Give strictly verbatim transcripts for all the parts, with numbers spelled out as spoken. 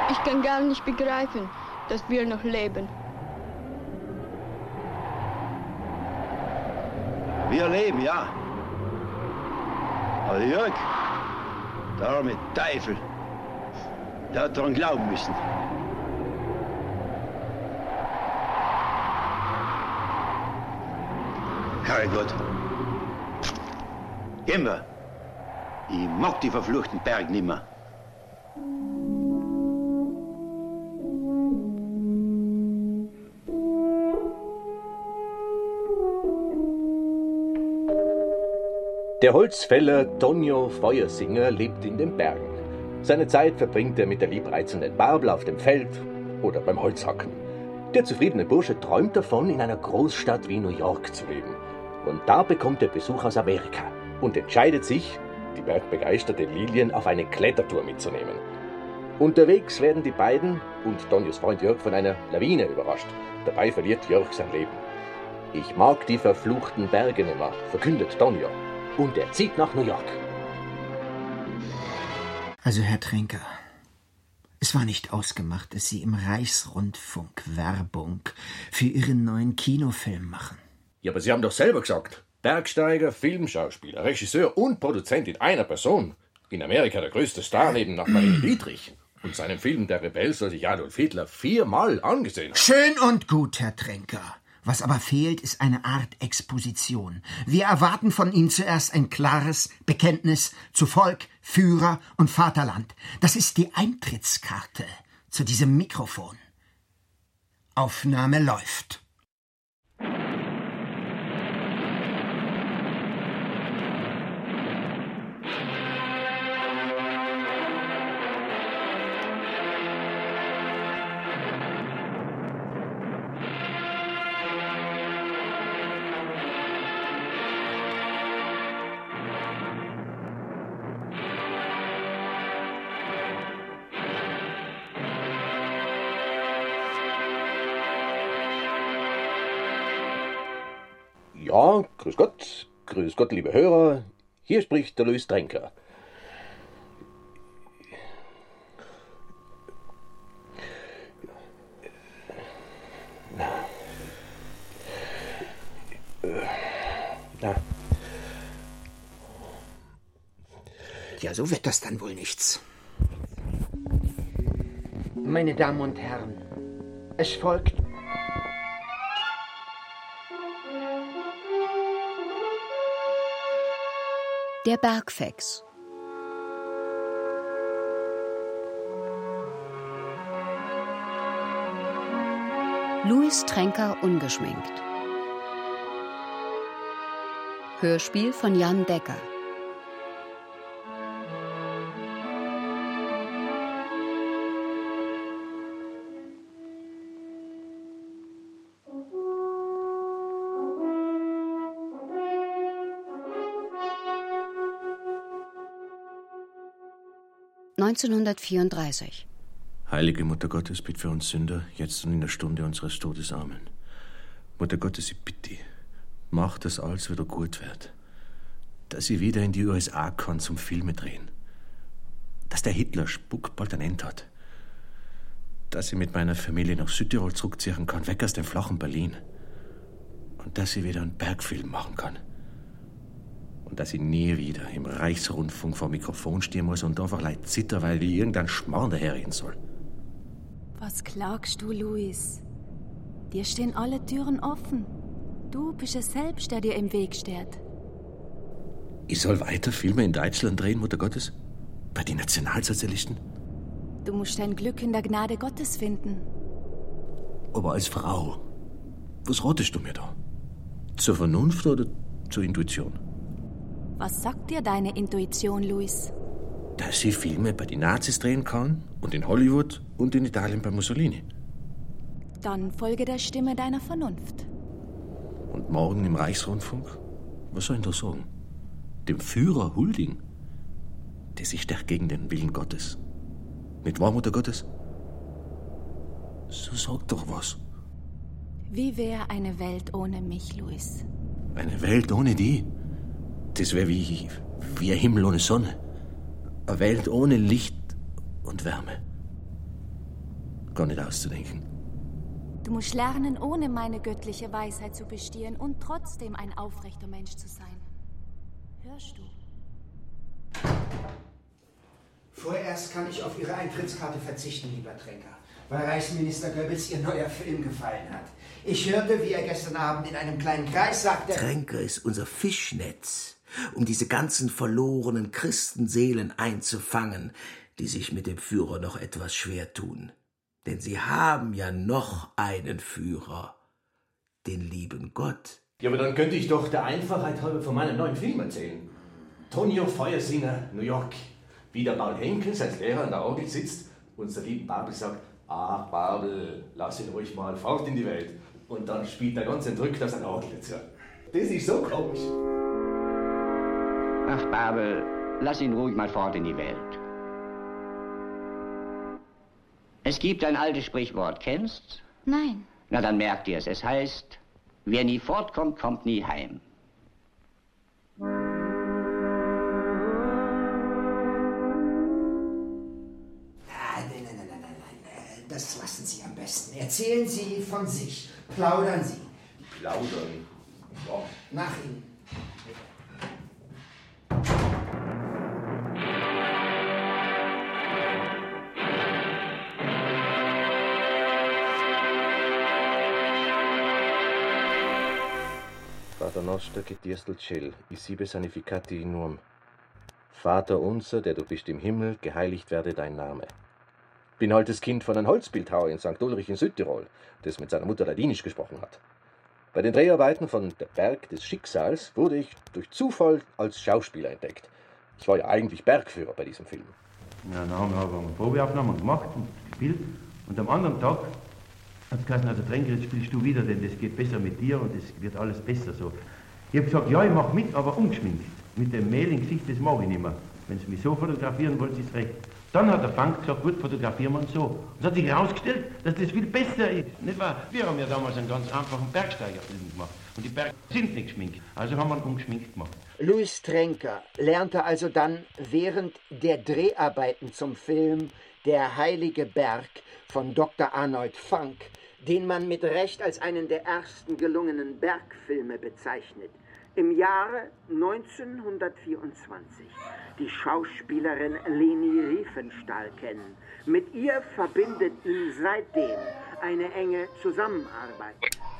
Ich kann gar nicht begreifen, dass wir noch leben. Wir leben, ja. Aber Jörg, der arme Teufel, der hat daran glauben müssen. Herrgott. Gehen wir. Ich mag die verfluchten Berg nimmer. Der Holzfäller Tonio Feuersinger lebt in den Bergen. Seine Zeit verbringt er mit der liebreizenden Barbel auf dem Feld oder beim Holzhacken. Der zufriedene Bursche träumt davon, in einer Großstadt wie New York zu leben. Und da bekommt er Besuch aus Amerika und entscheidet sich, die bergbegeisterte Lilien auf eine Klettertour mitzunehmen. Unterwegs werden die beiden und Tonios Freund Jörg von einer Lawine überrascht. Dabei verliert Jörg sein Leben. Ich mag die verfluchten Berge nimmer, verkündet Tonio. Und er zieht nach New York. Also, Herr Tränker, es war nicht ausgemacht, dass Sie im Reichsrundfunk Werbung für Ihren neuen Kinofilm machen. Ja, aber Sie haben doch selber gesagt, Bergsteiger, Filmschauspieler, Regisseur und Produzent in einer Person. In Amerika der größte Star neben nach Marlene Dietrich. Und seinem Film Der Rebell soll sich Adolf Hitler viermal angesehen haben. Schön und gut, Herr Tränker. Was aber fehlt, ist eine Art Exposition. Wir erwarten von Ihnen zuerst ein klares Bekenntnis zu Volk, Führer und Vaterland. Das ist die Eintrittskarte zu diesem Mikrofon. Aufnahme läuft. Ja, grüß Gott, grüß Gott, liebe Hörer, hier spricht der Louis Tränker. Na. Na. Ja, so wird das dann wohl nichts. Meine Damen und Herren, es folgt Der Bergfex. Louis Tränker ungeschminkt. Hörspiel von Jan Decker. neunzehnhundertvierunddreißig. Heilige Mutter Gottes, bitt für uns Sünder, jetzt und in der Stunde unseres Todes. Amen. Mutter Gottes, ich bitte dich, mach, dass alles wieder gut wird. Dass ich wieder in die U S A kann zum Filme drehen. Dass der Hitler-Spuck bald ein Ende hat. Dass ich mit meiner Familie nach Südtirol zurückziehen kann, weg aus dem flachen Berlin. Und dass ich wieder einen Bergfilm machen kann. Und dass ich nie wieder im Reichsrundfunk vor dem Mikrofon stehen muss und einfach leid zitter, weil ich irgendeinen Schmarrn daherreden soll. Was klagst du, Louis? Dir stehen alle Türen offen. Du bist es selbst, der dir im Weg steht. Ich soll weiter Filme in Deutschland drehen, Mutter Gottes? Bei den Nationalsozialisten? Du musst dein Glück in der Gnade Gottes finden. Aber als Frau, was ratest du mir da? Zur Vernunft oder zur Intuition? Was sagt dir deine Intuition, Louis? Dass ich Filme bei den Nazis drehen kann und in Hollywood und in Italien bei Mussolini. Dann folge der Stimme deiner Vernunft. Und morgen im Reichsrundfunk? Was soll ich da sagen? Dem Führer huldigen? Der sich stärkt gegen den Willen Gottes. Nicht wahr, Mutter Gottes? So sag doch was. Wie wäre eine Welt ohne mich, Louis? Eine Welt ohne die? Das wäre wie, wie ein Himmel ohne Sonne. Eine Welt ohne Licht und Wärme. gar nicht auszudenken. Du musst lernen, ohne meine göttliche Weisheit zu bestehen und trotzdem ein aufrechter Mensch zu sein. Hörst du? Vorerst kann ich auf Ihre Eintrittskarte verzichten, lieber Tränker, weil Reichsminister Goebbels Ihr neuer Film gefallen hat. Ich hörte, wie er gestern Abend in einem kleinen Kreis sagte... Tränker ist unser Fischnetz, um diese ganzen verlorenen Christenseelen einzufangen, die sich mit dem Führer noch etwas schwer tun. Denn sie haben ja noch einen Führer, den lieben Gott. Ja, aber dann könnte ich doch der Einfachheit halber von meinem neuen Film erzählen. Tonio Feuersinger, New York. Wie der Paul Henkels als Lehrer an der Orgel sitzt und der lieben Babel sagt, ach Babel, lass ihn ruhig mal fort in die Welt. Und dann spielt er ganz entrückt auf seiner Orgel dazu. Das ist so komisch. Ach Babel, lass ihn ruhig mal fort in die Welt. Es gibt ein altes Sprichwort, kennst? Nein. Na, dann merkt ihr es. Es heißt, wer nie fortkommt, kommt nie heim. Nein, nein, nein, nein, nein, das lassen Sie am besten. Erzählen Sie von sich. Plaudern Sie. Plaudern? Ja. Nach Ihnen. Pater noster che dies dul ciel, sibi sanificati in nuam. Vater unser, der du bist im Himmel, geheiligt werde dein Name. Bin altes Kind von einem Holzbildhauer in Sankt Ulrich in Südtirol, das mit seiner Mutter Ladinisch gesprochen hat. Bei den Dreharbeiten von Der Berg des Schicksals wurde ich durch Zufall als Schauspieler entdeckt. Ich war ja eigentlich Bergführer bei diesem Film. Ja, dann haben wir aber eine Probeaufnahme gemacht und gespielt. Und am anderen Tag hat es geheißen, also Tränker, jetzt spielst du wieder, denn das geht besser mit dir und es wird alles besser so. Ich habe gesagt, ja, ich mache mit, aber ungeschminkt. Mit dem Mehl im Gesicht, das mag ich nicht mehr. Wenn Sie mich so fotografieren wollen, ist es recht. Dann hat der Bank gesagt, gut, fotografieren wir uns so. Und es hat sich herausgestellt, dass das viel besser ist. Nicht wahr? Wir haben ja damals einen ganz einfachen Bergsteigerfilm gemacht. Und die Berge sind nicht geschminkt. Also haben wir ihn ungeschminkt gemacht. Louis Tränker lernte also dann während der Dreharbeiten zum Film Der Heilige Berg von Doktor Arnold Fanck, den man mit Recht als einen der ersten gelungenen Bergfilme bezeichnet, im Jahre neunzehnhundertvierundzwanzig die Schauspielerin Leni Riefenstahl kennen. Mit ihr verbindet ihn seitdem eine enge Zusammenarbeit.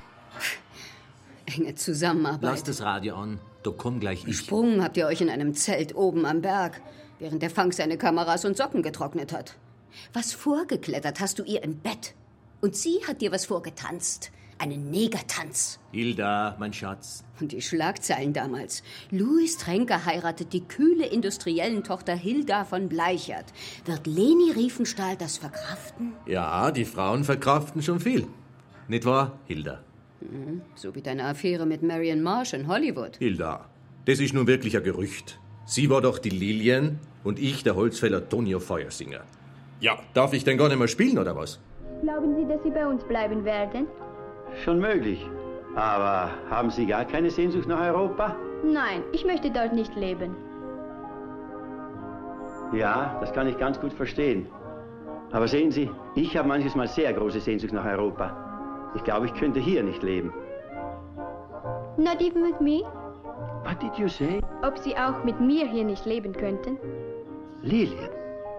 Enge Zusammenarbeit? Lass das Radio an, da komm gleich ich. Gesprungen habt ihr euch in einem Zelt oben am Berg, während der Funk seine Kameras und Socken getrocknet hat. Was vorgeklettert hast du ihr im Bett. Und sie hat dir was vorgetanzt. Einen Negertanz. Hilda, mein Schatz. Und die Schlagzeilen damals. Louis Tränker heiratet die kühle Industriellentochter Hilda von Bleichert. Wird Leni Riefenstahl das verkraften? Ja, die Frauen verkraften schon viel. Nicht wahr, Hilda? Mhm, so wie deine Affäre mit Marion Marsh in Hollywood. Hilda, das ist nun wirklich ein Gerücht. Sie war doch die Lilien und ich der Holzfäller Tonio Feuersinger. Ja, darf ich denn gar nicht mehr spielen, oder was? Glauben Sie, dass Sie bei uns bleiben werden? Schon möglich. Aber haben Sie gar keine Sehnsucht nach Europa? Nein, ich möchte dort nicht leben. Ja, das kann ich ganz gut verstehen. Aber sehen Sie, ich habe manches Mal sehr große Sehnsucht nach Europa. Ich glaube, ich könnte hier nicht leben. Not even with me? What did you say? Ob Sie auch mit mir hier nicht leben könnten? Lilien.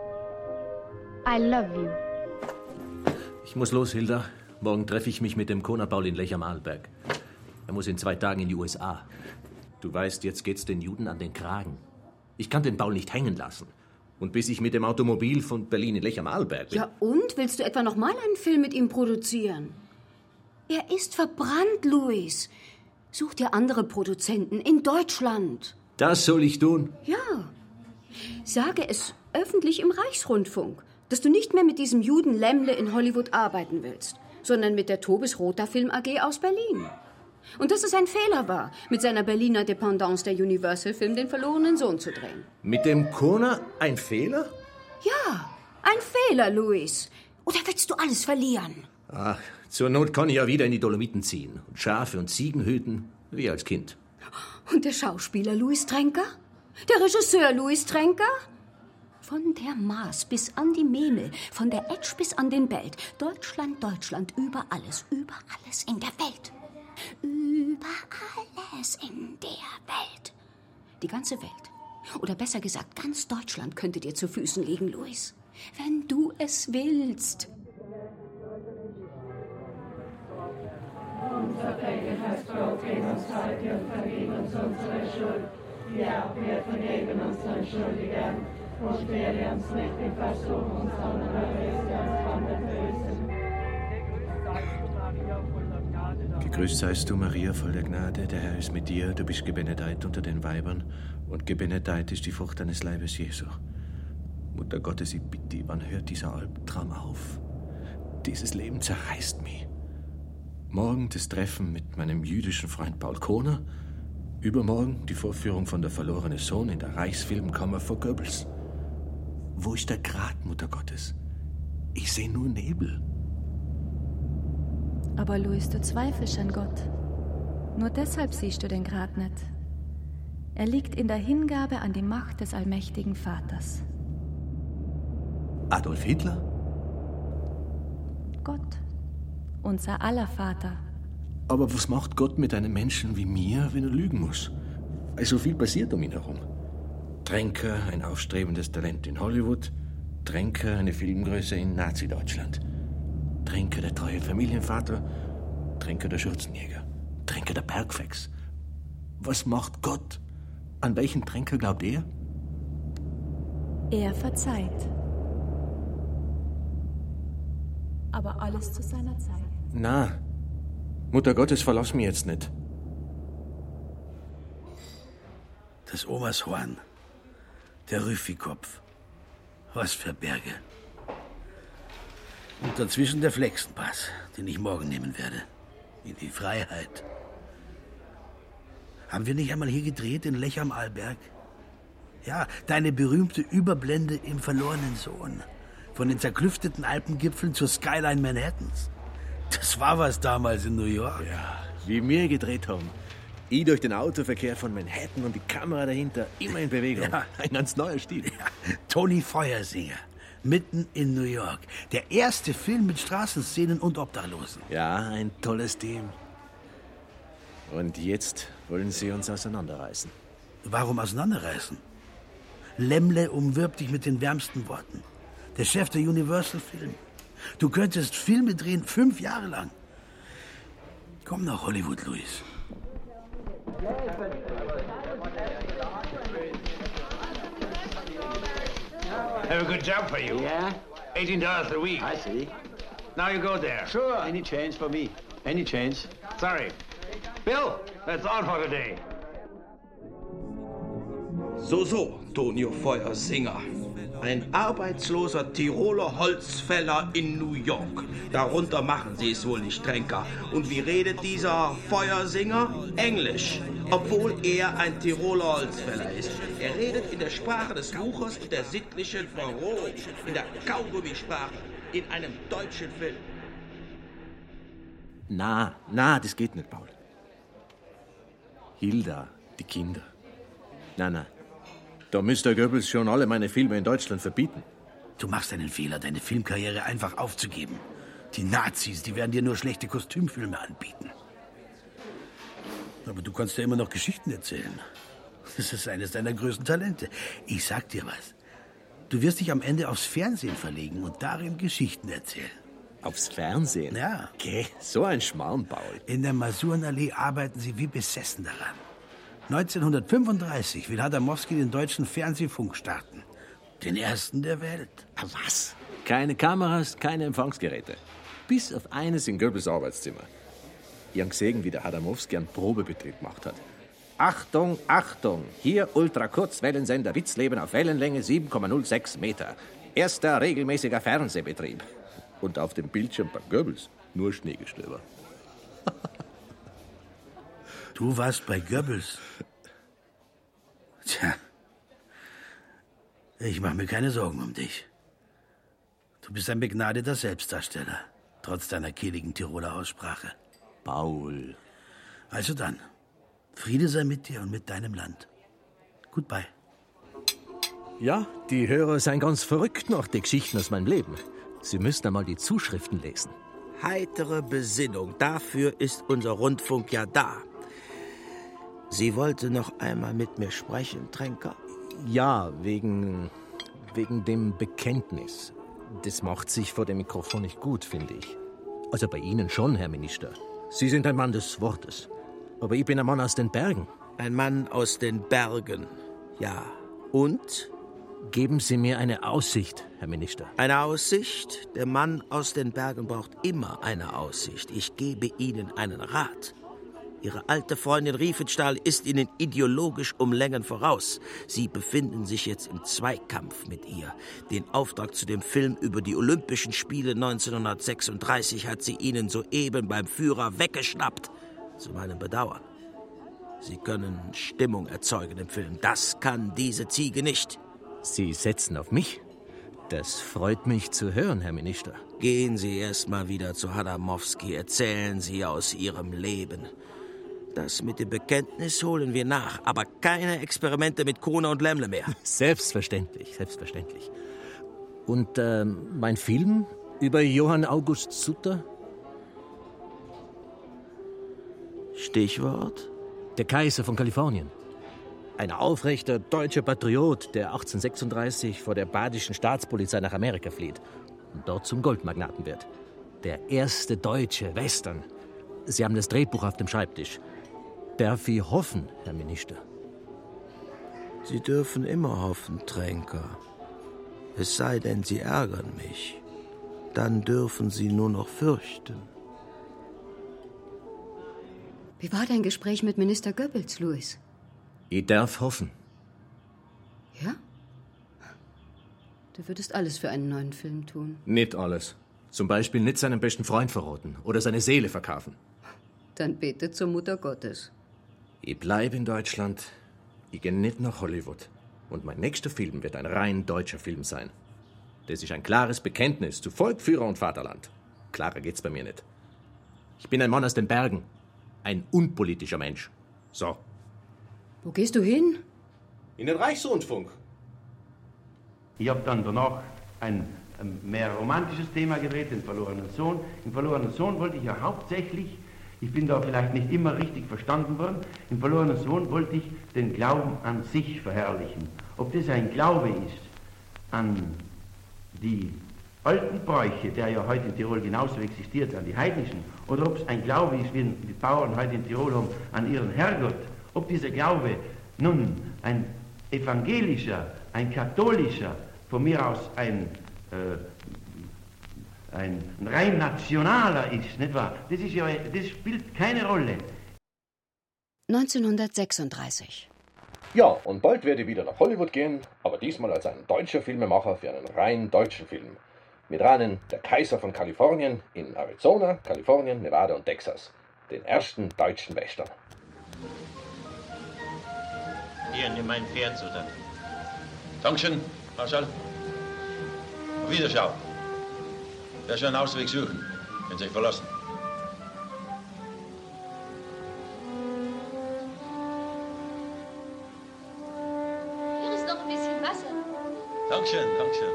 I love you. Ich muss los, Hilda. Morgen treffe ich mich mit dem Kona Paul in Lech am Arlberg. Er muss in zwei Tagen in die U S A. Du weißt, jetzt geht's den Juden an den Kragen. Ich kann den Paul nicht hängen lassen. Und bis ich mit dem Automobil von Berlin in Lech am Arlberg bin... Ja, und? Willst du etwa noch mal einen Film mit ihm produzieren? Er ist verbrannt, Louis. Such dir andere Produzenten in Deutschland. Das soll ich tun? Ja. Sage es öffentlich im Reichsrundfunk, dass du nicht mehr mit diesem Juden Lämmle in Hollywood arbeiten willst, sondern mit der Tobis Rother Film A G aus Berlin. Und dass es ein Fehler war, mit seiner Berliner Dependance der Universal Film Den verlorenen Sohn zu drehen. Mit dem Kona ein Fehler? Ja, ein Fehler, Louis. Oder willst du alles verlieren? Ach, zur Not kann ich ja wieder in die Dolomiten ziehen und Schafe und Ziegen hüten, wie als Kind. Und der Schauspieler Louis Tränker? Der Regisseur Louis Tränker? Von der Maas bis an die Memel, von der Etsch bis an den Belt. Deutschland, Deutschland, über alles, über alles in der Welt. Über alles in der Welt. Die ganze Welt. Oder besser gesagt, ganz Deutschland könnte dir zu Füßen liegen, Louis. Wenn du es willst. Unser Vergangenheitsbrot gib uns heute und vergib uns unsere Schuld, wie auch wir vergeben unseren Schuldigern. Und führe uns nicht in Versuchung, sondern erlöse uns von der Bösen. Gegrüßt seist du, Maria, voll der Gnade, der Herr ist mit dir, du bist gebenedeit unter den Weibern, und gebenedeit ist die Frucht deines Leibes, Jesu. Mutter Gottes, ich bitte dich, wann hört dieser Albtraum auf? Dieses Leben zerreißt mich. Morgen das Treffen mit meinem jüdischen Freund Paul Kohner, übermorgen die Vorführung von Der verlorene Sohn in der Reichsfilmkammer vor Goebbels. Wo ist der Grat, Mutter Gottes? Ich sehe nur Nebel. Aber Louis, du zweifelst an Gott. Nur deshalb siehst du den Grat nicht. Er liegt in der Hingabe an die Macht des allmächtigen Vaters. Adolf Hitler? Gott, unser aller Vater. Aber was macht Gott mit einem Menschen wie mir, wenn er lügen muss? Weil so viel passiert um ihn herum. Tränker, ein aufstrebendes Talent in Hollywood. Tränker, eine Filmgröße in Nazi-Deutschland. Tränker, der treue Familienvater. Tränker, der Schürzenjäger. Tränker, der Bergfex. Was macht Gott? An welchen Tränker glaubt er? Er verzeiht. Aber alles zu seiner Zeit. Na, Mutter Gottes, verlass mich jetzt nicht. Das Omershorn. Der Rüffikopf. Was für Berge. Und dazwischen der Flexenpass, den ich morgen nehmen werde. In die Freiheit. Haben wir nicht einmal hier gedreht, in Lech am Arlberg? Ja, deine berühmte Überblende im verlorenen Sohn. Von den zerklüfteten Alpengipfeln zur Skyline Manhattans. Das war was damals in New York. Ja, wie wir gedreht haben. Ich durch den Autoverkehr von Manhattan und die Kamera dahinter immer in Bewegung. Ja. Ein ganz neuer Stil. Ja. Toni Feuersinger, mitten in New York. Der erste Film mit Straßenszenen und Obdachlosen. Ja, ein tolles Team. Und jetzt wollen sie uns auseinanderreißen. Warum auseinanderreißen? Lämmle umwirbt dich mit den wärmsten Worten. Der Chef der Universal Film. Du könntest Filme drehen, fünf Jahre lang. Komm nach Hollywood, Louis. Have a good job for you. Yeah? eighteen dollars a week. I see. Now you go there. Sure. Any change for me? Any change? Sorry. Bill, that's all for today. So, so, Tonio Feuersinger. Ein arbeitsloser Tiroler Holzfäller in New York. Darunter machen Sie es wohl nicht, Tränker. Und wie redet dieser Feuersinger? Englisch. Obwohl er ein Tiroler Holzfäller ist. Er redet in der Sprache des Wuchers und der sittlichen Verrohung. In der Kaugummisprache. In einem deutschen Film. Na, na, das geht nicht, Paul. Hilda, die Kinder. Na, na. Da müsste Goebbels schon alle meine Filme in Deutschland verbieten. Du machst einen Fehler, deine Filmkarriere einfach aufzugeben. Die Nazis, die werden dir nur schlechte Kostümfilme anbieten. Aber du kannst ja immer noch Geschichten erzählen. Das ist eines deiner größten Talente. Ich sag dir was. Du wirst dich am Ende aufs Fernsehen verlegen und darin Geschichten erzählen. Aufs Fernsehen? Ja. Okay, so ein Schmarrn, Paul. In der Masurenallee arbeiten sie wie besessen daran. neunzehnhundertfünfunddreißig will Hadamowski den deutschen Fernsehfunk starten. Den ersten der Welt. Was? Keine Kameras, keine Empfangsgeräte. Bis auf eines in Goebbels Arbeitszimmer. Ich habe gesehen, wie der Hadamowski einen Probebetrieb gemacht hat. Achtung, Achtung! Hier Ultrakurzwellensender Witzleben auf Wellenlänge sieben Komma null sechs Meter. Erster regelmäßiger Fernsehbetrieb. Und auf dem Bildschirm bei Goebbels nur Schneegestöber. Du warst bei Goebbels. Tja, ich mache mir keine Sorgen um dich. Du bist ein begnadeter Selbstdarsteller, trotz deiner kehligen Tiroler Aussprache. Paul. Also dann, Friede sei mit dir und mit deinem Land. Goodbye. Ja, die Hörer seien ganz verrückt nach den Geschichten aus meinem Leben. Sie müssten einmal die Zuschriften lesen. Heitere Besinnung, dafür ist unser Rundfunk ja da. Sie wollte noch einmal mit mir sprechen, Tränker? Ja, wegen, wegen dem Bekenntnis. Das macht sich vor dem Mikrofon nicht gut, finde ich. Also bei Ihnen schon, Herr Minister. Sie sind ein Mann des Wortes. Aber ich bin ein Mann aus den Bergen. Ein Mann aus den Bergen, ja. Und? Geben Sie mir eine Aussicht, Herr Minister. Eine Aussicht? Der Mann aus den Bergen braucht immer eine Aussicht. Ich gebe Ihnen einen Rat. Ihre alte Freundin Riefenstahl ist Ihnen ideologisch um Längen voraus. Sie befinden sich jetzt im Zweikampf mit ihr. Den Auftrag zu dem Film über die Olympischen Spiele neunzehnhundertsechsunddreißig hat sie Ihnen soeben beim Führer weggeschnappt. Zu meinem Bedauern. Sie können Stimmung erzeugen im Film. Das kann diese Ziege nicht. Sie setzen auf mich? Das freut mich zu hören, Herr Minister. Gehen Sie erst mal wieder zu Hadamowski. Erzählen Sie aus Ihrem Leben. Das mit dem Bekenntnis holen wir nach, aber keine Experimente mit Kohner und Lämmle mehr. Selbstverständlich, selbstverständlich. Und äh, mein Film über Johann August Sutter? Stichwort? Der Kaiser von Kalifornien. Ein aufrechter deutscher Patriot, der achtzehnhundertsechsunddreißig vor der badischen Staatspolizei nach Amerika flieht und dort zum Goldmagnaten wird. Der erste deutsche Western. Sie haben das Drehbuch auf dem Schreibtisch. Darf ich hoffen, Herr Minister? Sie dürfen immer hoffen, Tränker. Es sei denn, Sie ärgern mich. Dann dürfen Sie nur noch fürchten. Wie war dein Gespräch mit Minister Goebbels, Louis? Ich darf hoffen. Ja? Du würdest alles für einen neuen Film tun. Nicht alles. Zum Beispiel nicht seinen besten Freund verraten oder seine Seele verkaufen. Dann bete zur Mutter Gottes. Ich bleibe in Deutschland. Ich gehe nicht nach Hollywood. Und mein nächster Film wird ein rein deutscher Film sein. Das ist ein klares Bekenntnis zu Volk, Führer und Vaterland. Klarer geht's bei mir nicht. Ich bin ein Mann aus den Bergen. Ein unpolitischer Mensch. So. Wo gehst du hin? In den Reichsrundfunk. Ich habe dann danach ein, ein mehr romantisches Thema gewählt, den verlorenen Sohn. Im verlorenen Sohn wollte ich ja hauptsächlich, ich bin da vielleicht nicht immer richtig verstanden worden, im verlorenen Sohn wollte ich den Glauben an sich verherrlichen. Ob das ein Glaube ist an die alten Bräuche, der ja heute in Tirol genauso existiert, an die heidnischen, oder ob es ein Glaube ist, wie die Bauern heute in Tirol haben, an ihren Herrgott, ob dieser Glaube nun ein evangelischer, ein katholischer, von mir aus ein, äh, ein rein nationaler ist, nicht wahr? Das, ist ja, das spielt keine Rolle. neunzehnhundertsechsunddreißig. Ja, und bald werde ich wieder nach Hollywood gehen, aber diesmal als ein deutscher Filmemacher für einen rein deutschen Film. Mit Rahmen Der Kaiser von Kalifornien in Arizona, Kalifornien, Nevada und Texas. Den ersten deutschen Western. Hier, nimm mein Pferd, Sutter. Dankeschön, Marschall. Auf Wiederschauen. Wer schon einen Ausweg suchen, können Sie sich verlassen. Hier ist noch ein bisschen Wasser. Dankeschön, Dankeschön.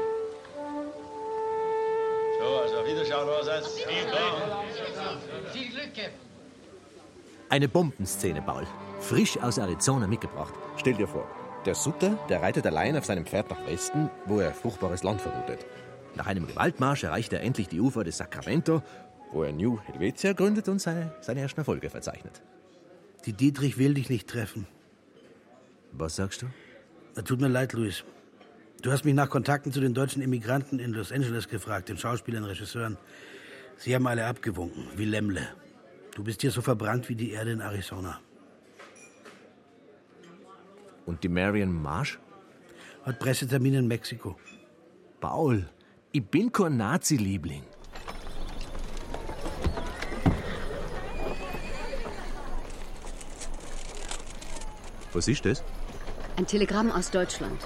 So, also auf Wiederschauen, allerseits. Viel Glück, Captain. Eine Bombenszene, Paul. Frisch aus Arizona mitgebracht. Stell dir vor, der Sutter, der reitet allein auf seinem Pferd nach Westen, wo er fruchtbares Land vermutet. Nach einem Gewaltmarsch erreicht er endlich die Ufer des Sacramento, wo er New Helvetia gründet und seine, seine ersten Erfolge verzeichnet. Die Dietrich will dich nicht treffen. Was sagst du? Tut mir leid, Louis. Du hast mich nach Kontakten zu den deutschen Immigranten in Los Angeles gefragt, den Schauspielern, Regisseuren. Sie haben alle abgewunken, wie Lämmle. Du bist hier so verbrannt wie die Erde in Arizona. Und die Marion Marsh? Hat Pressetermin in Mexiko. Paul, ich bin kein Nazi-Liebling. Was ist das? Ein Telegramm aus Deutschland.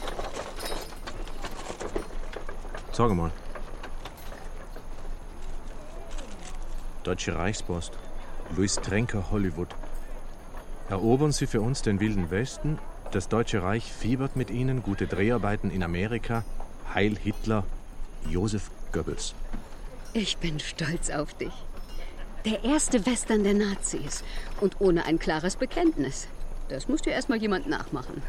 Sag mal. Deutsche Reichspost. Louis Tränker, Hollywood. Erobern Sie für uns den Wilden Westen, Das Deutsche Reich fiebert mit Ihnen, gute Dreharbeiten in Amerika, Heil Hitler, Josef Goebbels. Ich bin stolz auf dich. Der erste Western der Nazis und ohne ein klares Bekenntnis. Das muss dir erstmal jemand nachmachen.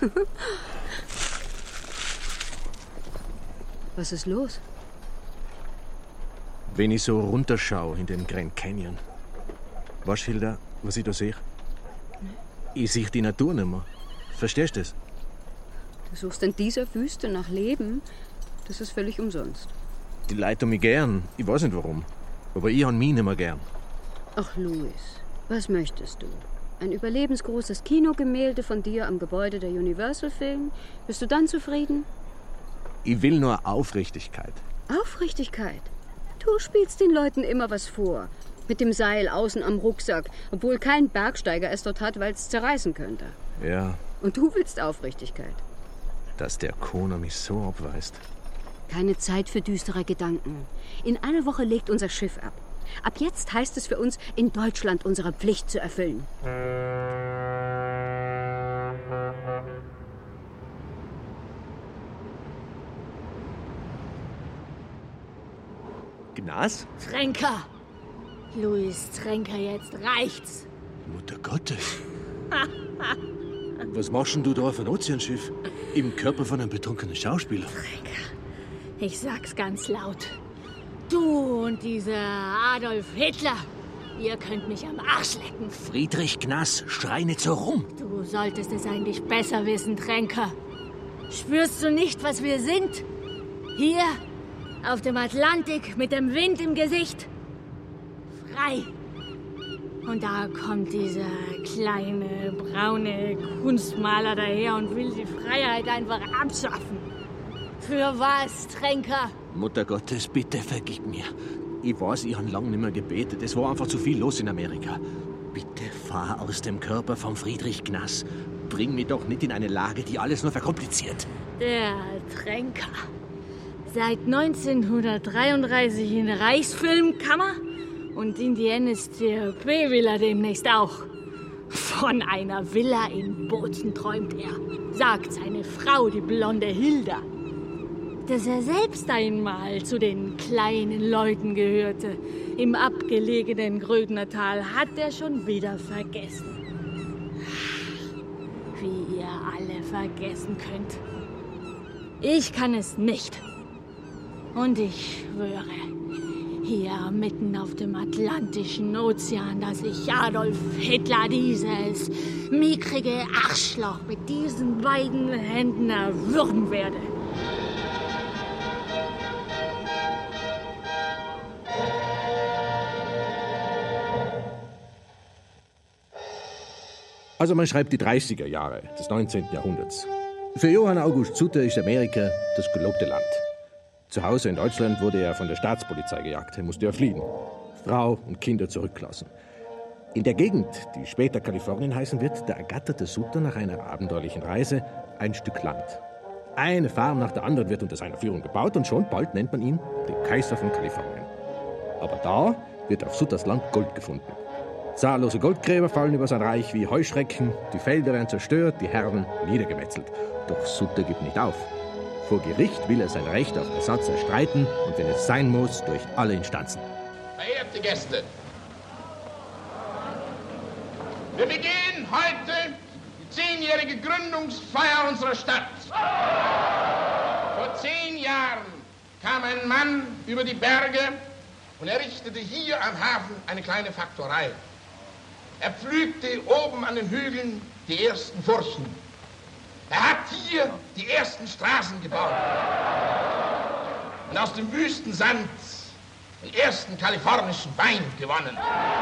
Was ist los? Wenn ich so runterschaue in den Grand Canyon, weißt du, Hilda, was ich da sehe? Ich sehe die Natur nicht mehr. Verstehst du das? Du suchst in dieser Wüste nach Leben. Das ist völlig umsonst. Die Leute haben mich gern. Ich weiß nicht warum. Aber ich habe mich nicht mehr gern. Ach, Louis, was möchtest du? Ein überlebensgroßes Kinogemälde von dir am Gebäude der Universal filmen? Bist du dann zufrieden? Ich will nur Aufrichtigkeit. Aufrichtigkeit? Du spielst den Leuten immer was vor. Mit dem Seil außen am Rucksack, obwohl kein Bergsteiger es dort hat, weil es zerreißen könnte. Ja. Und du willst Aufrichtigkeit. Dass der Kona mich so abweist. Keine Zeit für düstere Gedanken. In einer Woche legt unser Schiff ab. Ab jetzt heißt es für uns, in Deutschland unsere Pflicht zu erfüllen. Gnas? Tränker! Louis Tränker, jetzt reicht's. Mutter Gottes. Was machst denn du da auf einem Ozeanschiff? Im Körper von einem betrunkenen Schauspieler? Tränker, ich sag's ganz laut. Du und dieser Adolf Hitler, ihr könnt mich am Arsch lecken. Friedrich Gnas, schrei nicht so rum. Du solltest es eigentlich besser wissen, Tränker. Spürst du nicht, was wir sind? Hier, auf dem Atlantik, mit dem Wind im Gesicht. Frei. Und da kommt dieser kleine, braune Kunstmaler daher und will die Freiheit einfach abschaffen. Für was, Tränker? Mutter Gottes, bitte vergib mir. Ich weiß, ich habe lange nicht mehr gebetet. Es war einfach zu viel los in Amerika. Bitte fahr aus dem Körper von Friedrich Gnas. Bring mich doch nicht in eine Lage, die alles nur verkompliziert. Der Tränker. Seit neunzehnhundertdreiunddreißig in der Reichsfilmkammer und in die N S D A P-Villa demnächst auch. Von einer Villa in Bozen träumt er, sagt seine Frau, die blonde Hilda. Dass er selbst einmal zu den kleinen Leuten gehörte, im abgelegenen Grödnertal, hat er schon wieder vergessen. Wie ihr alle vergessen könnt. Ich kann es nicht. Und ich schwöre, hier mitten auf dem Atlantischen Ozean, dass ich Adolf Hitler, dieses mickrige Arschloch, mit diesen beiden Händen erwürgen werde. Also man schreibt die dreißiger Jahre des neunzehnten Jahrhunderts. Für Johann August Sutter ist Amerika das gelobte Land. Zu Hause in Deutschland wurde er von der Staatspolizei gejagt. Er musste ja fliehen. Frau und Kinder zurücklassen. In der Gegend, die später Kalifornien heißen wird, da ergatterte Sutter nach einer abenteuerlichen Reise ein Stück Land. Eine Farm nach der anderen wird unter seiner Führung gebaut und schon bald nennt man ihn den Kaiser von Kalifornien. Aber da wird auf Sutters Land Gold gefunden. Zahllose Goldgräber fallen über sein Reich wie Heuschrecken, die Felder werden zerstört, die Herren niedergemetzelt. Doch Sutter gibt nicht auf. Vor Gericht will er sein Recht auf Ersatz erstreiten und wenn es sein muss, durch alle Instanzen. Verehrte Gäste, wir begehen heute die zehnjährige Gründungsfeier unserer Stadt. Vor zehn Jahren kam ein Mann über die Berge und errichtete hier am Hafen eine kleine Faktorei. Er pflügte oben an den Hügeln die ersten Furchen. Er hat hier die ersten Straßen gebaut. Und aus dem Wüstensand den ersten kalifornischen Wein gewonnen.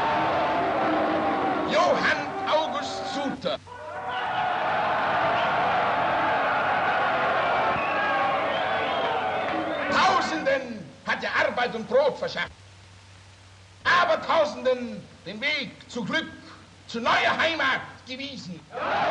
Johann August Sutter. Tausenden hat er Arbeit und Brot verschafft. Aber Tausenden den Weg zu Glück, zu neuer Heimat gewiesen.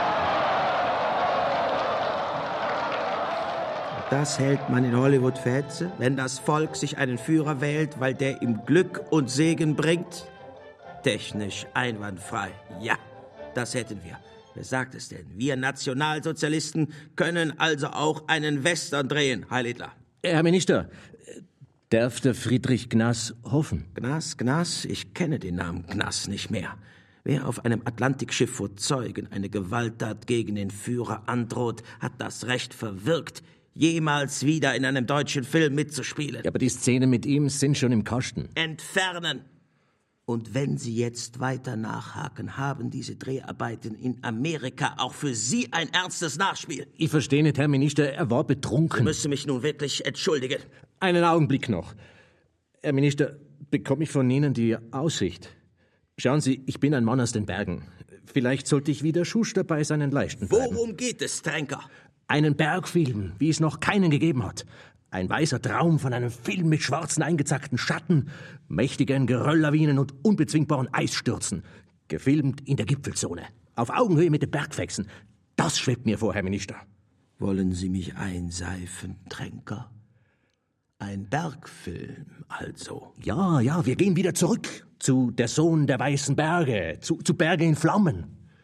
Das hält man in Hollywood für Hetze, wenn das Volk sich einen Führer wählt, weil der ihm Glück und Segen bringt? Technisch einwandfrei. Ja, das hätten wir, Wer sagt es denn? Wir Nationalsozialisten können also auch einen Western drehen, Heil Hitler. Herr Minister, darf der Friedrich Gnass hoffen? Gnass, Gnass? Ich kenne den Namen Gnass nicht mehr. Wer auf einem Atlantikschiff vor Zeugen eine Gewalttat gegen den Führer androht, hat das Recht verwirkt, jemals wieder in einem deutschen Film mitzuspielen. Ja, aber die Szenen mit ihm sind schon im Kasten. Entfernen! Und wenn Sie jetzt weiter nachhaken, haben diese Dreharbeiten in Amerika auch für Sie ein ernstes Nachspiel. Ich verstehe nicht, Herr Minister, er war betrunken. Sie müssen mich nun wirklich entschuldigen. Einen Augenblick noch. Herr Minister, bekomme ich von Ihnen die Aussicht? Schauen Sie, ich bin ein Mann aus den Bergen. Vielleicht sollte ich wieder Schuster bei seinen Leisten bleiben. Worum geht es, Tränker? Einen Bergfilm, wie es noch keinen gegeben hat. Ein weißer Traum von einem Film mit schwarzen eingezackten Schatten, mächtigen Gerölllawinen und unbezwingbaren Eisstürzen. Gefilmt in der Gipfelzone. Auf Augenhöhe mit den Bergfechsen. Das schwebt mir vor, Herr Minister. Wollen Sie mich einseifen, Tränker? Ein Bergfilm, also? Ja, ja, wir gehen wieder zurück. Zu Der Sohn der weißen Berge. Zu, zu Berge in Flammen.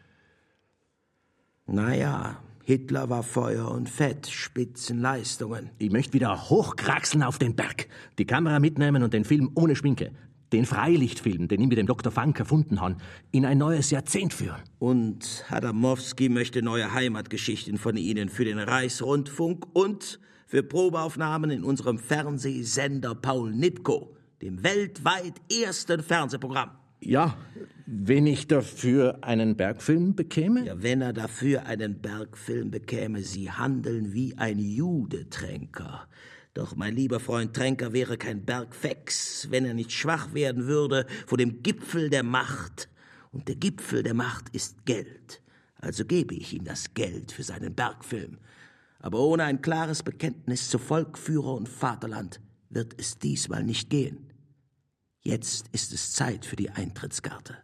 Naja, Hitler war Feuer und Fett, Spitzenleistungen. Ich möchte wieder hochkraxeln auf den Berg, die Kamera mitnehmen und den Film ohne Schminke, den Freilichtfilm, den ich mit dem Doktor Funk erfunden habe, in ein neues Jahrzehnt führen. Und Adamowski möchte neue Heimatgeschichten von Ihnen für den Reichsrundfunk und für Probeaufnahmen in unserem Fernsehsender Paul Nitko, dem weltweit ersten Fernsehprogramm. Ja, wenn ich dafür einen Bergfilm bekäme? Ja, wenn er dafür einen Bergfilm bekäme, Sie handeln wie ein Jude, Tränker. Doch mein lieber Freund Tränker wäre kein Bergfex, wenn er nicht schwach werden würde vor dem Gipfel der Macht. Und der Gipfel der Macht ist Geld. Also gebe ich ihm das Geld für seinen Bergfilm. Aber ohne ein klares Bekenntnis zu Volk, Führer und Vaterland wird es diesmal nicht gehen. Jetzt ist es Zeit für die Eintrittskarte.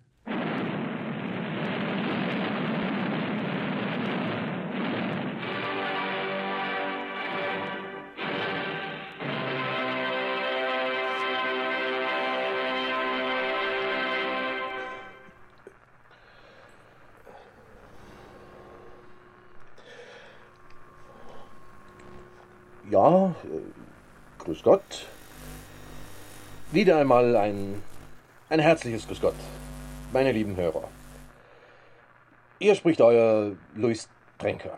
Ja, äh, grüß Gott. Wieder einmal ein, ein herzliches Grüß Gott, meine lieben Hörer. Hier spricht euer Louis Tränker.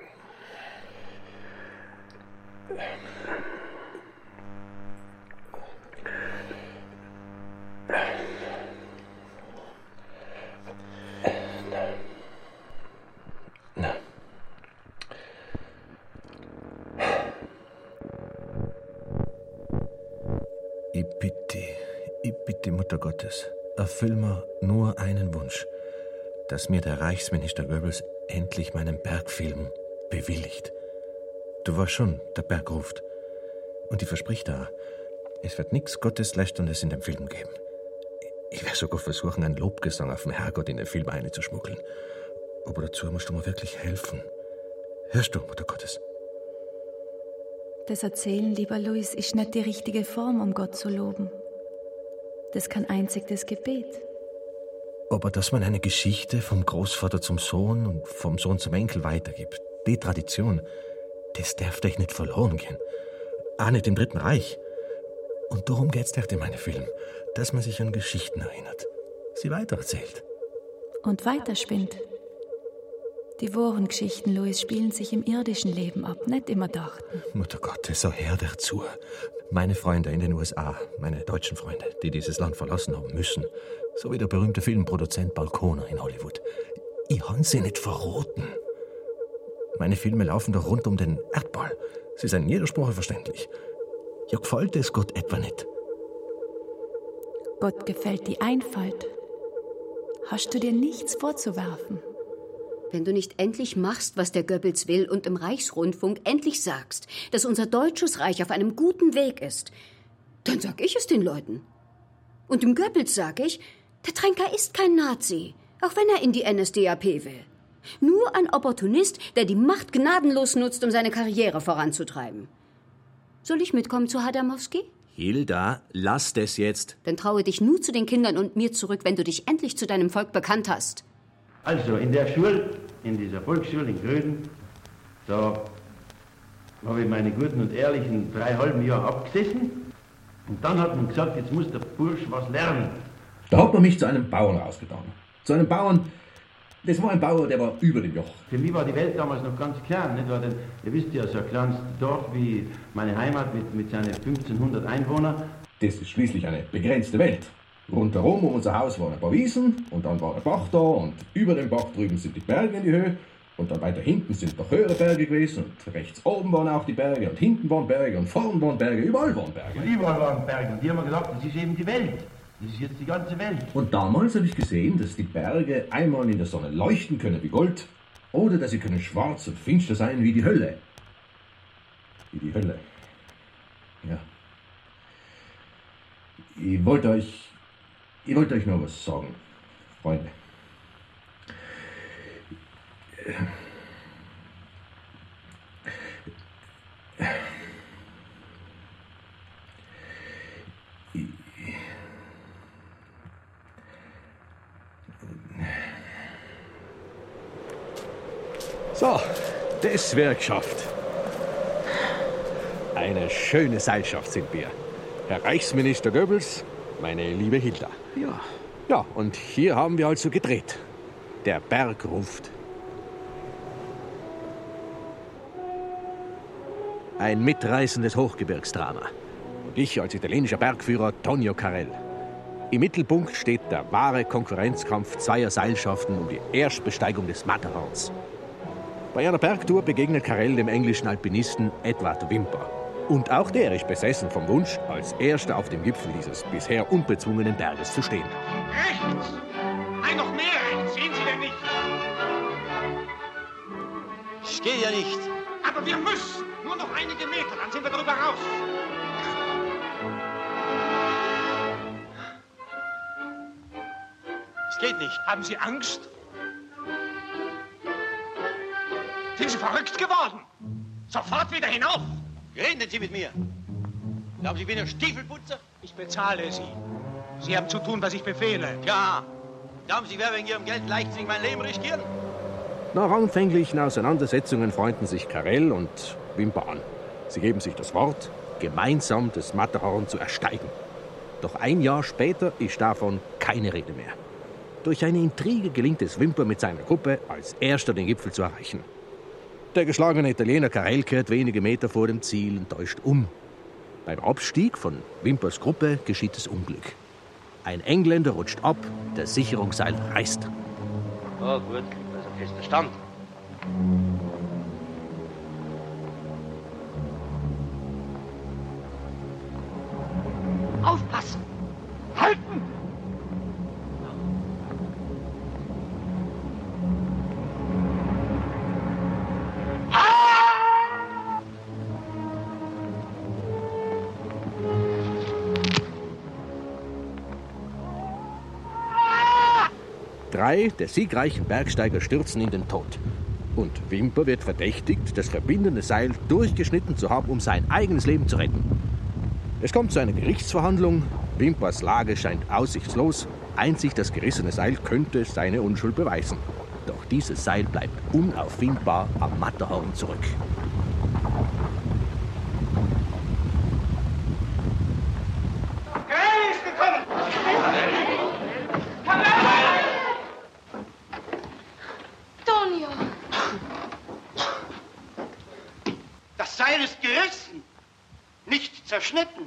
Ich bitte, ich bitte, Mutter Gottes, erfüll mir nur einen Wunsch, dass mir der Reichsminister Goebbels endlich meinen Bergfilm bewilligt. Du weißt schon, der Berg ruft. Und ich versprich da, es wird nichts Gotteslästerndes in dem Film geben. Ich werde sogar versuchen, einen Lobgesang auf den Herrgott in den Film einzuschmuggeln. Aber dazu musst du mir wirklich helfen. Hörst du, Mutter Gottes? Das Erzählen, lieber Louis, ist nicht die richtige Form, um Gott zu loben. Das kann einzig das Gebet. Aber dass man eine Geschichte vom Großvater zum Sohn und vom Sohn zum Enkel weitergibt, die Tradition, das darf doch nicht verloren gehen. Auch nicht im Dritten Reich. Und darum geht's doch in meinem Film, dass man sich an Geschichten erinnert, sie weitererzählt. Und weiterspinnt. Die wahren Geschichten, Louis, spielen sich im irdischen Leben ab, nicht im Erdachten. Mutter Gottes, so hör dazu. Meine Freunde in den U S A, meine deutschen Freunde, die dieses Land verlassen haben müssen, so wie der berühmte Filmproduzent Balconer in Hollywood, ich han sie nicht verroten. Meine Filme laufen doch rund um den Erdball. Sie sind in jeder Sprache verständlich. Ja, gefällt es Gott etwa nicht? Gott gefällt die Einfalt. Hast du dir nichts vorzuwerfen? Wenn du nicht endlich machst, was der Goebbels will und im Reichsrundfunk endlich sagst, dass unser deutsches Reich auf einem guten Weg ist, dann sag ich es den Leuten. Und dem Goebbels sag ich, der Tränker ist kein Nazi, auch wenn er in die N S D A P will. Nur ein Opportunist, der die Macht gnadenlos nutzt, um seine Karriere voranzutreiben. Soll ich mitkommen zu Hadamowski? Hilda, lass das jetzt. Dann traue dich nur zu den Kindern und mir zurück, wenn du dich endlich zu deinem Volk bekannt hast. Also, in der Schule in dieser Volksschule in Gröden, da habe ich meine guten und ehrlichen drei halben Jahre abgesessen. Und dann hat man gesagt, jetzt muss der Bursch was lernen. Da hat man mich zu einem Bauern rausgetan. Zu einem Bauern, das war ein Bauer, der war über dem Joch. Für mich war die Welt damals noch ganz klein. Nicht? Denn, ihr wisst ja, so ein kleines Dorf wie meine Heimat mit, mit seinen fünfzehnhundert Einwohnern. Das ist schließlich eine begrenzte Welt. Rundherum um unser Haus waren ein paar Wiesen und dann war der Bach da und über dem Bach drüben sind die Berge in die Höhe und dann weiter hinten sind noch höhere Berge gewesen und rechts oben waren auch die Berge und hinten waren Berge und vorn waren Berge, überall waren Berge. Und überall waren Berge und die haben mir gesagt, das ist eben die Welt. Das ist jetzt die ganze Welt. Und damals habe ich gesehen, dass die Berge einmal in der Sonne leuchten können wie Gold oder dass sie können schwarz und finster sein wie die Hölle. Wie die Hölle. Ja. Ich wollte euch, ich wollte euch noch was sagen, Freunde. So, das wäre geschafft. Eine schöne Seilschaft sind wir. Herr Reichsminister Goebbels, meine liebe Hilda. Ja. Ja, und hier haben wir also gedreht. Der Berg ruft. Ein mitreißendes Hochgebirgsdrama. Und ich als italienischer Bergführer Tonio Carrel. Im Mittelpunkt steht der wahre Konkurrenzkampf zweier Seilschaften um die Erstbesteigung des Matterhorns. Bei einer Bergtour begegnet Carrel dem englischen Alpinisten Edward Whymper. Und auch der ist besessen vom Wunsch, als Erster auf dem Gipfel dieses bisher unbezwungenen Berges zu stehen. Rechts! Nein, noch mehr rechts! Sehen Sie denn nicht? Ich gehe ja nicht. Aber wir müssen! Nur noch einige Meter, dann sind wir darüber raus. Es geht nicht. Haben Sie Angst? Sind Sie verrückt geworden? Sofort wieder hinauf! Reden Sie mit mir. Glauben Sie, ich bin ein Stiefelputzer? Ich bezahle Sie. Sie haben zu tun, was ich befehle. Ja. Glauben Sie, wer wegen Ihrem Geld leichtsinnig mein Leben riskieren? Nach anfänglichen Auseinandersetzungen freunden sich Carrel und Whymper an. Sie geben sich das Wort, gemeinsam das Matterhorn zu ersteigen. Doch ein Jahr später ist davon keine Rede mehr. Durch eine Intrige gelingt es Whymper mit seiner Gruppe, als Erster den Gipfel zu erreichen. Der geschlagene Italiener Carrel kehrt wenige Meter vor dem Ziel und täuscht um. Beim Abstieg von Whympers Gruppe geschieht das Unglück. Ein Engländer rutscht ab, das Sicherungsseil reißt. Oh gut, das ist ein fester Stand. Aufpassen! Halten! Drei der siegreichen Bergsteiger stürzen in den Tod. Und Whymper wird verdächtigt, das verbindende Seil durchgeschnitten zu haben, um sein eigenes Leben zu retten. Es kommt zu einer Gerichtsverhandlung. Whympers Lage scheint aussichtslos. Einzig das gerissene Seil könnte seine Unschuld beweisen. Doch dieses Seil bleibt unauffindbar am Matterhorn zurück. Tonio! Das Seil ist gerissen, nicht zerschnitten.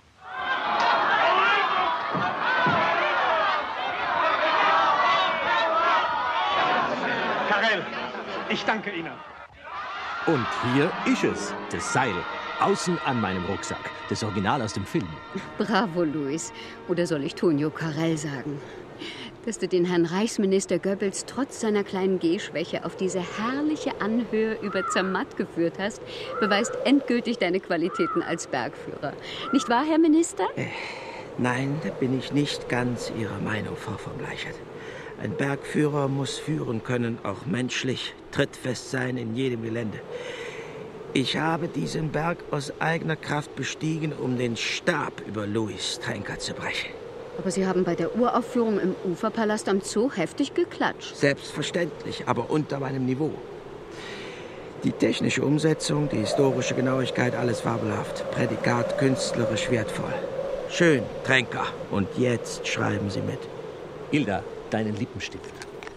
Carrel, ich danke Ihnen. Und hier ist es, das Seil. Außen an meinem Rucksack. Das Original aus dem Film. Bravo, Luis. Oder soll ich Tonio Carrel sagen? Dass du den Herrn Reichsminister Goebbels trotz seiner kleinen Gehschwäche auf diese herrliche Anhöhe über Zermatt geführt hast, beweist endgültig deine Qualitäten als Bergführer. Nicht wahr, Herr Minister? Äh, nein, da bin ich nicht ganz Ihrer Meinung, Frau von Bleichert. Ein Bergführer muss führen können, auch menschlich, trittfest sein in jedem Gelände. Ich habe diesen Berg aus eigener Kraft bestiegen, um den Stab über Louis Trenker zu brechen. Aber Sie haben bei der Uraufführung im Uferpalast am Zoo heftig geklatscht. Selbstverständlich, aber unter meinem Niveau. Die technische Umsetzung, die historische Genauigkeit, alles fabelhaft. Prädikat künstlerisch wertvoll. Schön, Tränker. Und jetzt schreiben Sie mit. Hilda, deinen Lippenstift.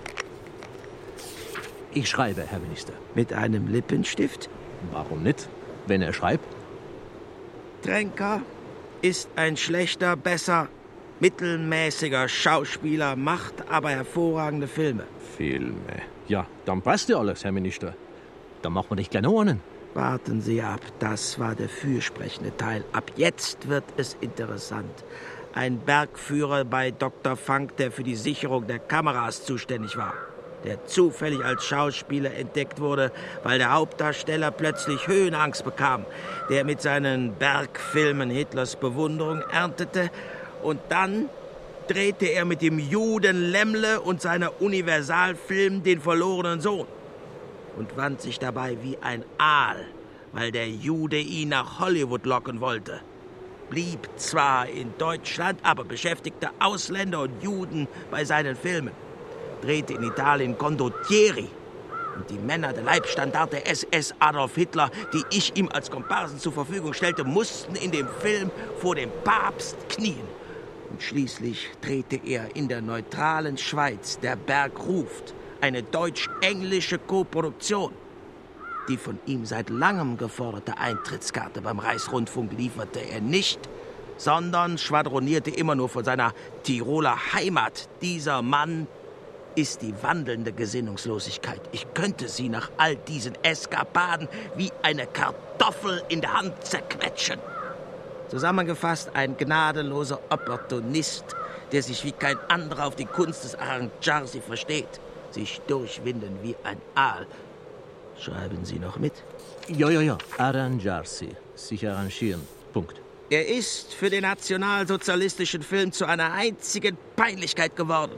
Ich schreibe, Herr Minister. Mit einem Lippenstift? Warum nicht, wenn er schreibt? Tränker ist ein schlechter, besser, mittelmäßiger Schauspieler, macht aber hervorragende Filme. Filme? Ja, dann passt ja alles, Herr Minister. Dann machen wir dich gleich noch einen. Warten Sie ab, das war der fürsprechende Teil. Ab jetzt wird es interessant. Ein Bergführer bei Doktor Funk, der für die Sicherung der Kameras zuständig war. Der zufällig als Schauspieler entdeckt wurde, weil der Hauptdarsteller plötzlich Höhenangst bekam. Der mit seinen Bergfilmen Hitlers Bewunderung erntete. Und dann drehte er mit dem Juden Lämmle und seiner Universalfilm Den verlorenen Sohn. Und wand sich dabei wie ein Aal, weil der Jude ihn nach Hollywood locken wollte. Blieb zwar in Deutschland, aber beschäftigte Ausländer und Juden bei seinen Filmen. Drehte in Italien Condottieri. Und die Männer der Leibstandarte der S S Adolf Hitler, die ich ihm als Komparsen zur Verfügung stellte, mussten in dem Film vor dem Papst knien. Und schließlich drehte er in der neutralen Schweiz Der Berg ruft, eine deutsch-englische Koproduktion. Die von ihm seit langem geforderte Eintrittskarte beim Reichsrundfunk lieferte er nicht, sondern schwadronierte immer nur von seiner Tiroler Heimat. Dieser Mann ist die wandelnde Gesinnungslosigkeit. Ich könnte sie nach all diesen Eskapaden wie eine Kartoffel in der Hand zerquetschen. Zusammengefasst ein gnadenloser Opportunist, der sich wie kein anderer auf die Kunst des Arrangiarsi versteht. Sich durchwinden wie ein Aal. Schreiben Sie noch mit? Ja, ja, ja. Arrangiarsi. Sich arrangieren. Punkt. Er ist für den nationalsozialistischen Film zu einer einzigen Peinlichkeit geworden.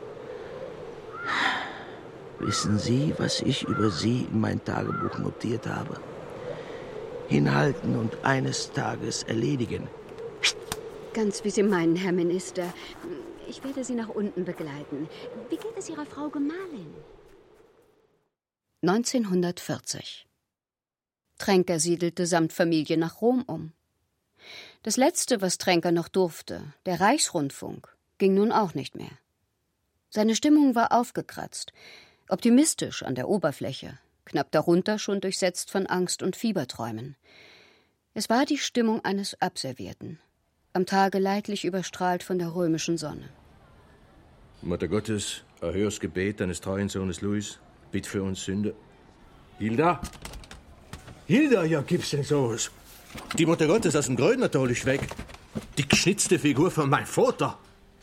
Wissen Sie, was ich über Sie in mein Tagebuch notiert habe? Hinhalten und eines Tages erledigen. Ganz wie Sie meinen, Herr Minister. Ich werde Sie nach unten begleiten. Wie geht es Ihrer Frau Gemahlin? neunzehnhundertvierzig. Tränker siedelte samt Familie nach Rom um. Das Letzte, was Tränker noch durfte, der Reichsrundfunk, ging nun auch nicht mehr. Seine Stimmung war aufgekratzt, optimistisch an der Oberfläche, knapp darunter schon durchsetzt von Angst und Fieberträumen. Es war die Stimmung eines Abservierten, am Tage leidlich überstrahlt von der römischen Sonne. Mutter Gottes, erhöre das Gebet deines treuen Sohnes Louis, bitt für uns Sünder. Hilda? Hilda, ja, gib's denn sowas? Die Mutter Gottes aus dem Grödnertal ist weg. Die geschnitzte Figur von meinem Vater.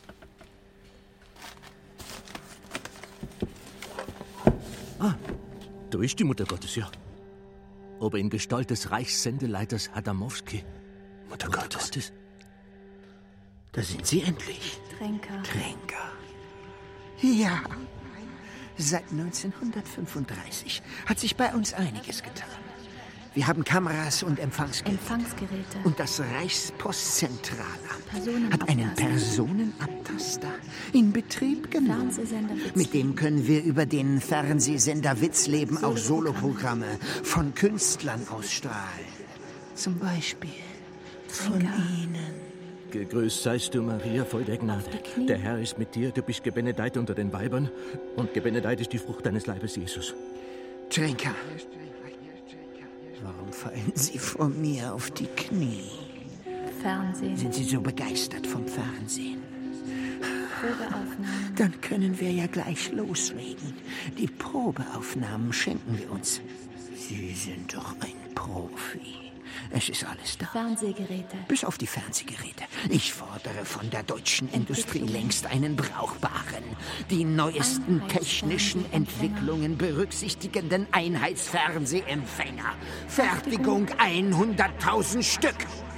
Ah, da ist die Mutter Gottes, ja. Aber in Gestalt des Reichssendeleiters Adamowski. Mutter, Mutter Gottes. Gottes. Da sind Sie endlich. Tränker. Tränker. Ja. Seit neunzehnhundertfünfunddreißig hat sich bei uns einiges getan. Wir haben Kameras und Empfangsgeräte. Empfangsgeräte. Und das Reichspostzentralamt hat einen Personenabtaster in Betrieb genommen. Mit dem können wir über den Fernsehsender Witzleben auch Soloprogramme von Künstlern ausstrahlen. Zum Beispiel von Ihnen. Gegrüßt seist du, Maria, voll der Gnade. Der Herr ist mit dir, du bist gebenedeit unter den Weibern und gebenedeit ist die Frucht deines Leibes, Jesus. Tränker, warum fallen Sie vor mir auf die Knie? Fernsehen. Sind Sie so begeistert vom Fernsehen? Probeaufnahmen. Dann können wir ja gleich loslegen. Die Probeaufnahmen schenken wir uns. Sie sind doch ein Profi. Es ist alles da. Fernsehgeräte. Bis auf die Fernsehgeräte. Ich fordere von der deutschen Industrie längst einen brauchbaren, die neuesten technischen Entwicklungen berücksichtigenden Einheitsfernsehempfänger. Fertigung hunderttausend Stück.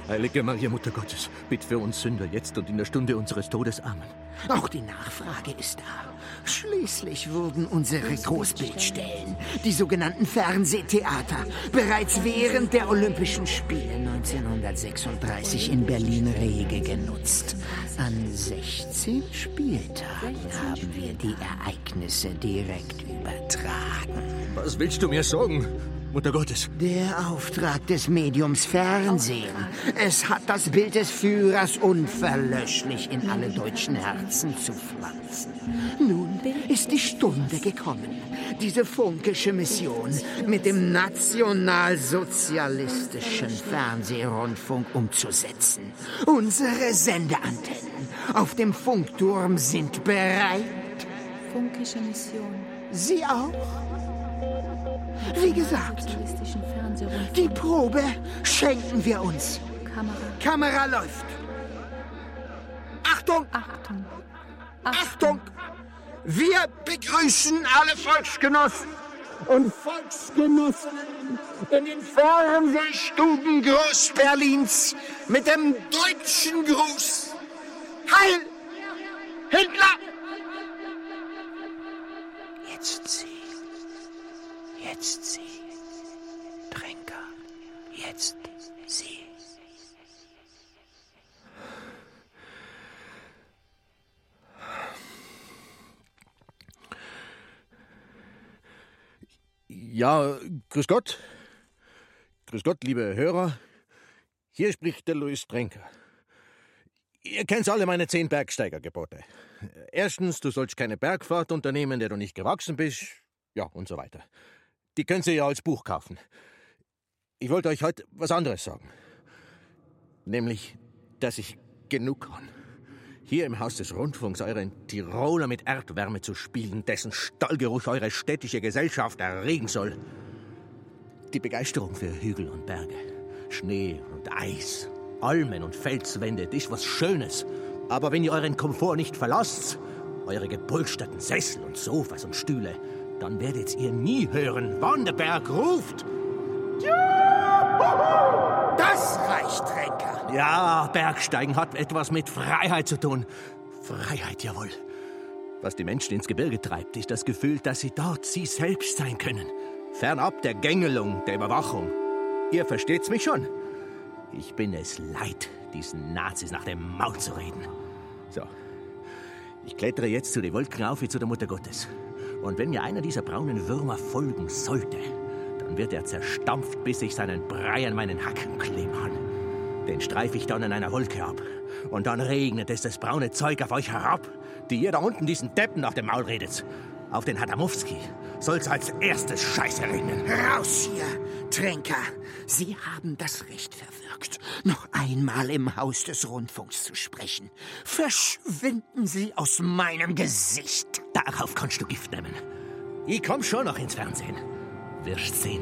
Heilige Maria, Mutter Gottes, bitt für uns Sünder jetzt und in der Stunde unseres Todes. Amen. Auch die Nachfrage ist da. Schließlich wurden unsere Großbildstellen, die sogenannten Fernsehtheater, bereits während der Olympischen Spiele neunzehnhundertsechsunddreißig in Berlin rege genutzt. An sechzehn Spieltagen haben wir die Ereignisse direkt übertragen. Was willst du mir sagen, Mutter Gottes? Der Auftrag des Mediums Fernsehen. Es hat das Bild des Führers unverlöschlich in alle deutschen Herzen zu pflanzen. Nun ist die Stunde gekommen, diese funkische Mission mit dem nationalsozialistischen Fernsehrundfunk umzusetzen. Unsere Sendeantennen auf dem Funkturm sind bereit. Funkische Mission. Sie auch? Wie gesagt, die Probe schenken wir uns. Kamera. Kamera läuft. Achtung! Achtung! Achtung! Wir begrüßen alle Volksgenossen und Volksgenossinnen in den Fernsehstuben Groß-Berlins mit dem deutschen Gruß. Heil! Hitler! Jetzt Sie. Jetzt Sie. Tränker. Jetzt Sie. Ja, grüß Gott. Grüß Gott, liebe Hörer. Hier spricht der Louis Tränker. Ihr kennt alle meine zehn Bergsteigergebote. Erstens, du sollst keine Bergfahrt unternehmen, der du nicht gewachsen bist. Ja, und so weiter. Die könnt ihr ja als Buch kaufen. Ich wollte euch heute was anderes sagen. Nämlich, dass ich genug kann. Hier im Haus des Rundfunks euren Tiroler mit Erdwärme zu spielen, dessen Stallgeruch eure städtische Gesellschaft erregen soll. Die Begeisterung für Hügel und Berge, Schnee und Eis, Almen und Felswände, das ist was Schönes. Aber wenn ihr euren Komfort nicht verlasst, eure gepolsterten Sessel und Sofas und Stühle, dann werdet ihr nie hören, wann der Berg ruft. Das reicht, Tränker. Ja, Bergsteigen hat etwas mit Freiheit zu tun. Freiheit, jawohl. Was die Menschen ins Gebirge treibt, ist das Gefühl, dass sie dort sie selbst sein können. Fernab der Gängelung, der Überwachung. Ihr versteht's mich schon. Ich bin es leid, diesen Nazis nach dem Maul zu reden. So, ich klettere jetzt zu den Wolken auf wie zu der Mutter Gottes. Und wenn mir einer dieser braunen Würmer folgen sollte, dann wird er zerstampft, bis ich seinen Brei an meinen Hacken kleben kann. Den streife ich dann in einer Wolke ab. Und dann regnet es das braune Zeug auf euch herab, die ihr da unten diesen Deppen nach dem Maul redet. Auf den Hadamowski soll's als erstes Scheiße regnen. Raus hier, Tränker. Sie haben das Recht verwirkt, noch einmal im Haus des Rundfunks zu sprechen. Verschwinden Sie aus meinem Gesicht. Darauf kannst du Gift nehmen. Ich komm schon noch ins Fernsehen. Wirst sehen.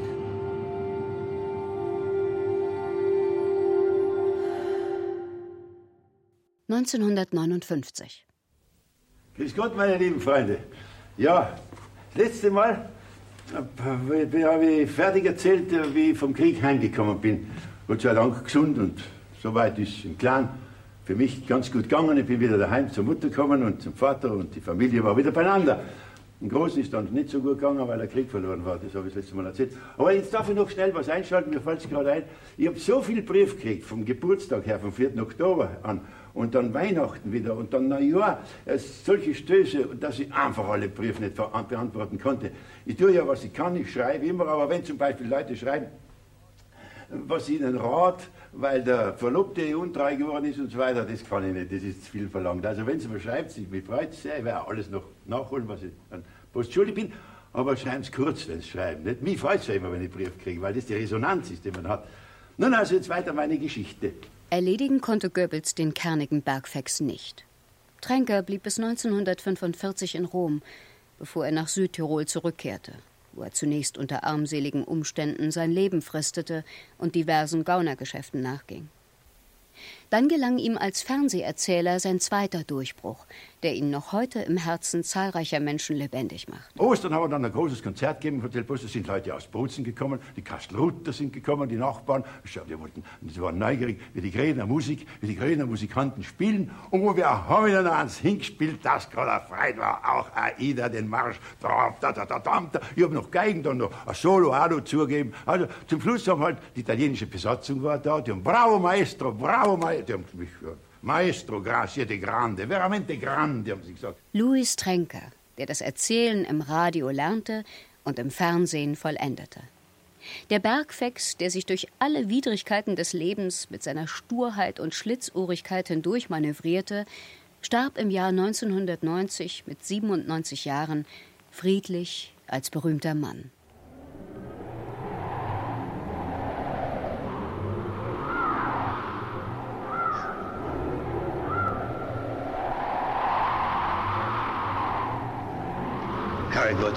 neunzehnhundertneunundfünfzig. Grüß Gott, meine lieben Freunde. Ja, das letzte Mal habe ich fertig erzählt, wie ich vom Krieg heimgekommen bin. Gott sei Dank gesund und soweit ist im Kleinen für mich ganz gut gegangen. Ich bin wieder daheim zur Mutter gekommen und zum Vater und die Familie war wieder beieinander. Im Großen ist dann nicht so gut gegangen, weil der Krieg verloren war. Das habe ich das letzte Mal erzählt. Aber jetzt darf ich noch schnell was einschalten, mir fällt es gerade ein. Ich habe so viel Brief gekriegt, vom Geburtstag her, vom vierten Oktober an. Und dann Weihnachten wieder und dann Neujahr. Solche Stöße, dass ich einfach alle Briefe nicht beantworten konnte. Ich tue ja, was ich kann, ich schreibe immer, aber wenn zum Beispiel Leute schreiben, was ihnen rat, weil der Verlobte untreu geworden ist und so weiter, das kann ich nicht, das ist zu viel verlangt. Also wenn Sie mir schreibt, ich mich freut sehr, ich werde alles noch nachholen, was ich an Post schuldig bin, aber schreiben Sie kurz, wenn Sie schreiben. Nicht? Mich freut es ja immer, wenn ich Brief kriege, weil das die Resonanz ist, die man hat. Nun also jetzt weiter meine Geschichte. Erledigen konnte Goebbels den kernigen Bergfex nicht. Tränker blieb bis neunzehnhundertfünfundvierzig in Rom, bevor er nach Südtirol zurückkehrte, wo er zunächst unter armseligen Umständen sein Leben fristete und diversen Gaunergeschäften nachging. Dann gelang ihm als Fernseherzähler sein zweiter Durchbruch, der ihn noch heute im Herzen zahlreicher Menschen lebendig macht. Ostern haben wir dann ein großes Konzert gegeben im Hotel Bus. Da sind Leute aus Bozen gekommen, die Kastelruther sind gekommen, die Nachbarn. Die, wollten, die waren neugierig, wie die Grädener Musik, wie die Grädener Musikanten spielen. Und wo wir haben wieder noch eins hingespielt, das gerade erfreut war, auch Aida, den Marsch. Da, da, da, da, da. Ich habe noch Geigen, dann noch ein Solo auch noch zugegeben. Also zum Schluss haben halt die italienische Besatzung war da, die haben Bravo Maestro, Bravo Maestro, die haben mich Maestro, grazie de grande, veramente grande, haben sie gesagt. Louis Trenker, der das Erzählen im Radio lernte und im Fernsehen vollendete. Der Bergfex, der sich durch alle Widrigkeiten des Lebens mit seiner Sturheit und Schlitzohrigkeit hindurch manövrierte, starb im Jahr neunzehnhundertneunzig mit siebenundneunzig Jahren friedlich als berühmter Mann. Herrgott.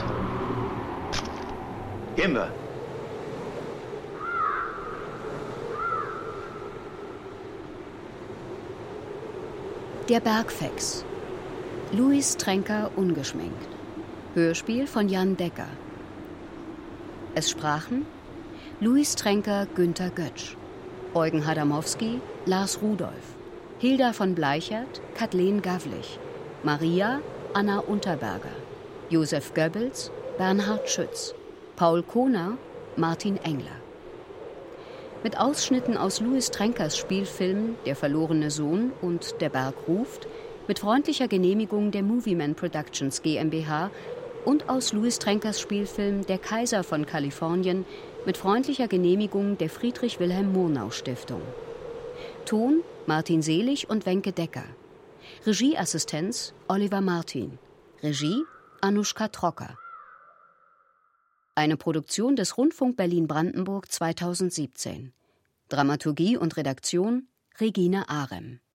Gehen wir. Der Bergfex. Louis Trenker ungeschminkt. Hörspiel von Jan Decker. Es sprachen Louis Trenker, Günter Götsch, Eugen Hadamowski, Lars Rudolph, Hilda von Bleichert, Kathleen Gavlich, Maria, Anna Unterberger, Josef Goebbels, Bernhard Schütz, Paul Kohner, Martin Engler. Mit Ausschnitten aus Louis Trenkers Spielfilmen Der verlorene Sohn und Der Berg ruft, mit freundlicher Genehmigung der Movieman Productions GmbH und aus Louis Trenkers Spielfilm Der Kaiser von Kalifornien mit freundlicher Genehmigung der Friedrich-Wilhelm-Murnau-Stiftung. Ton Martin Selig und Wenke Decker. Regieassistenz Oliver Martin. Regie Anuschka Trocker. Eine Produktion des Rundfunk Berlin-Brandenburg zweitausendsiebzehn. Dramaturgie und Redaktion Regine Arem.